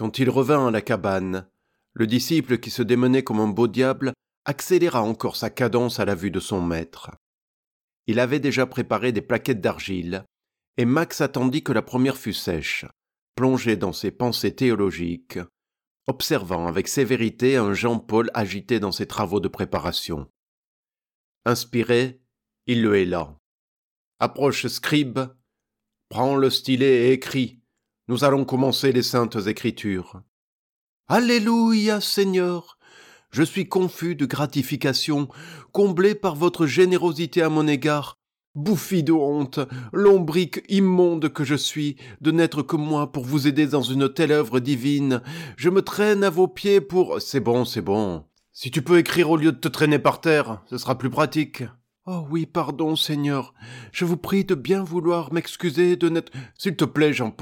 Quand il revint à la cabane, le disciple qui se démenait comme un beau diable accéléra encore sa cadence à la vue de son maître. Il avait déjà préparé des plaquettes d'argile, et Max attendit que la première fût sèche, plongé dans ses pensées théologiques, observant avec sévérité un Jean-Paul agité dans ses travaux de préparation. Inspiré, il le héla. « Approche, scribe, prends le stylet et écris. Nous allons commencer les saintes écritures. »« Alléluia, Seigneur ! Je suis confus de gratification, comblé par votre générosité à mon égard. Bouffi de honte, lombric immonde que je suis, de n'être que moi pour vous aider dans une telle œuvre divine. Je me traîne à vos pieds pour... » « C'est bon. Si tu peux écrire au lieu de te traîner par terre, ce sera plus pratique. »« Oh oui, pardon, Seigneur. Je vous prie de bien vouloir m'excuser de n'être... »« S'il te plaît, Jean-Paul. »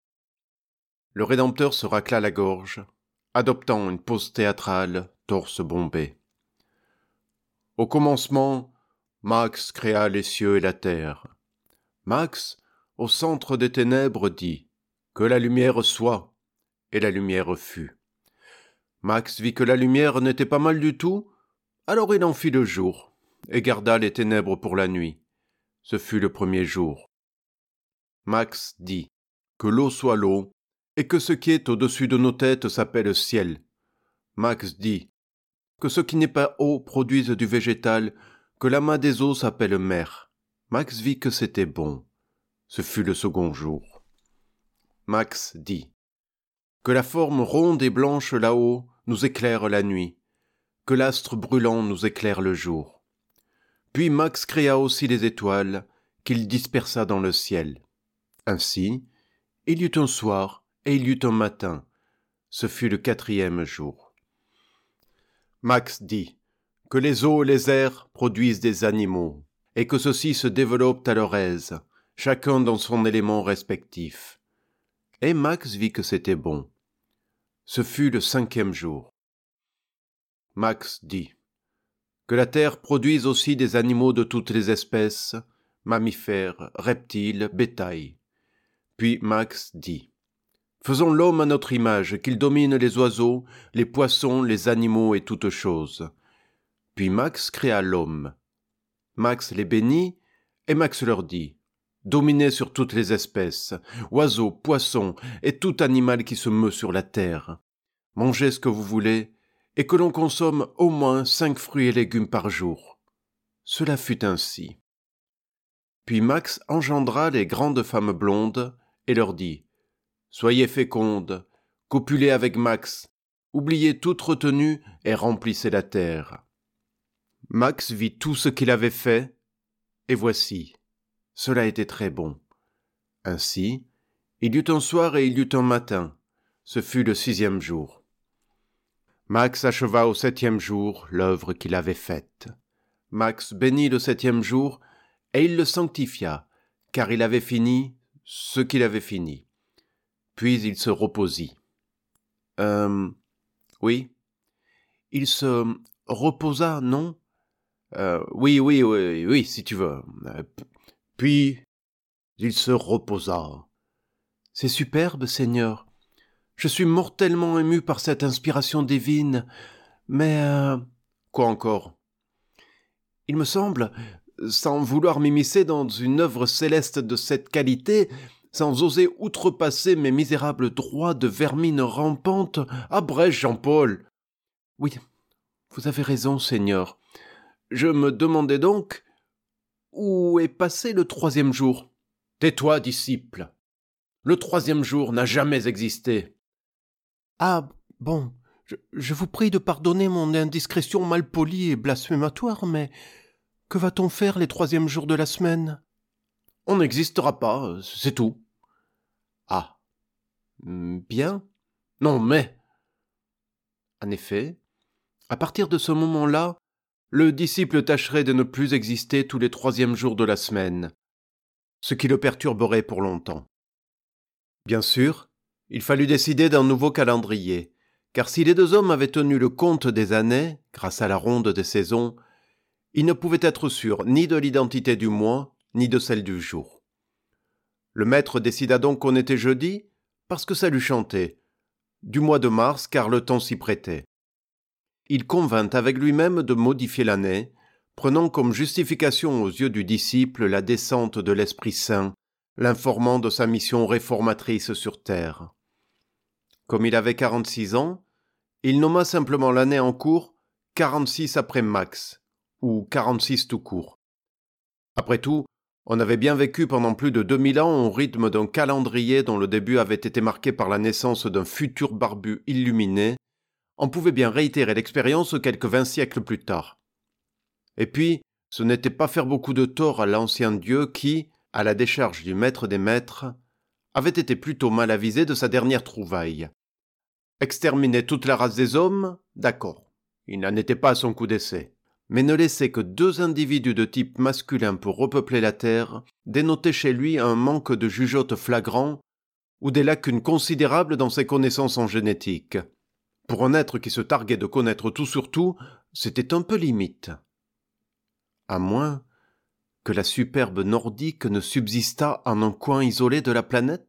Le Rédempteur se racla la gorge, adoptant une pose théâtrale, torse bombé. Au commencement, Max créa les cieux et la terre. Max, au centre des ténèbres, dit « Que la lumière soit », et la lumière fut. Max vit que la lumière n'était pas mal du tout, alors il en fit le jour, et garda les ténèbres pour la nuit. Ce fut le premier jour. Max dit « Que l'eau soit l'eau, et que ce qui est au-dessus de nos têtes s'appelle ciel. » Max dit « Que ce qui n'est pas eau produise du végétal, que l'amas des eaux s'appelle mer. » Max vit que c'était bon. Ce fut le second jour. Max dit « Que la forme ronde et blanche là-haut nous éclaire la nuit, que l'astre brûlant nous éclaire le jour. » Puis Max créa aussi les étoiles, qu'il dispersa dans le ciel. Ainsi, il y eut un soir et il y eut un matin. Ce fut le 4e jour. Max dit que les eaux et les airs produisent des animaux, et que ceux-ci se développent à leur aise, chacun dans son élément respectif. Et Max vit que c'était bon. Ce fut le 5e jour. Max dit que la terre produise aussi des animaux de toutes les espèces, mammifères, reptiles, bétail. Puis Max dit « Faisons l'homme à notre image, qu'il domine les oiseaux, les poissons, les animaux et toutes choses. » Puis Max créa l'homme. Max les bénit, et Max leur dit « Dominez sur toutes les espèces, oiseaux, poissons et tout animal qui se meut sur la terre. Mangez ce que vous voulez, et que l'on consomme au moins 5 fruits et légumes par jour. » Cela fut ainsi. Puis Max engendra les grandes femmes blondes, et leur dit « Soyez fécondes, copulez avec Max, oubliez toute retenue et remplissez la terre. » Max vit tout ce qu'il avait fait, et voici, cela était très bon. Ainsi, il y eut un soir et il y eut un matin, ce fut le 6e jour. Max acheva au 7e jour l'œuvre qu'il avait faite. Max bénit le 7e jour, et il le sanctifia, car il avait fini ce qu'il avait fini. Puis il se reposit. Oui. Il se reposa, non? Oui, si tu veux. Puis il se reposa. C'est superbe, Seigneur. Je suis mortellement ému par cette inspiration divine, mais... Quoi encore? Il me semble, sans vouloir m'immiscer dans une œuvre céleste de cette qualité, sans oser outrepasser mes misérables droits de vermine rampante, abrège Jean-Paul. Oui, vous avez raison, Seigneur. Je me demandais donc, où est passé le 3e jour? Tais-toi, disciple. Le 3e jour n'a jamais existé. Ah, bon, je vous prie de pardonner mon indiscrétion malpolie et blasphématoire, mais que va-t-on faire les 3e jours de la semaine? On n'existera pas, c'est tout. Ah, bien. Non, mais... En effet, à partir de ce moment-là, le disciple tâcherait de ne plus exister tous les 3e jours de la semaine, ce qui le perturberait pour longtemps. Bien sûr, il fallut décider d'un nouveau calendrier, car si les 2 hommes avaient tenu le compte des années, grâce à la ronde des saisons, ils ne pouvaient être sûrs ni de l'identité du mois, ni de celle du jour. Le maître décida donc qu'on était jeudi, parce que ça lui chantait. du mois de mars car le temps s'y prêtait. Il convint avec lui-même de modifier l'année, prenant comme justification aux yeux du disciple la descente de l'Esprit Saint, l'informant de sa mission réformatrice sur terre. Comme il avait 46 ans, il nomma simplement l'année en cours 46 après Max, ou 46 tout court. Après tout, on avait bien vécu pendant plus de 2000 ans au rythme d'un calendrier dont le début avait été marqué par la naissance d'un futur barbu illuminé. On pouvait bien réitérer l'expérience quelques 20 siècles plus tard. Et puis, ce n'était pas faire beaucoup de tort à l'ancien Dieu qui, à la décharge du maître des maîtres, avait été plutôt mal avisé de sa dernière trouvaille. Exterminer toute la race des hommes, d'accord, il n'en était pas à son coup d'essai. Mais ne laisser que 2 individus de type masculin pour repeupler la Terre dénotait chez lui un manque de jugeote flagrant ou des lacunes considérables dans ses connaissances en génétique. Pour un être qui se targuait de connaître tout sur tout, c'était un peu limite. À moins que la superbe nordique ne subsistât en un coin isolé de la planète ?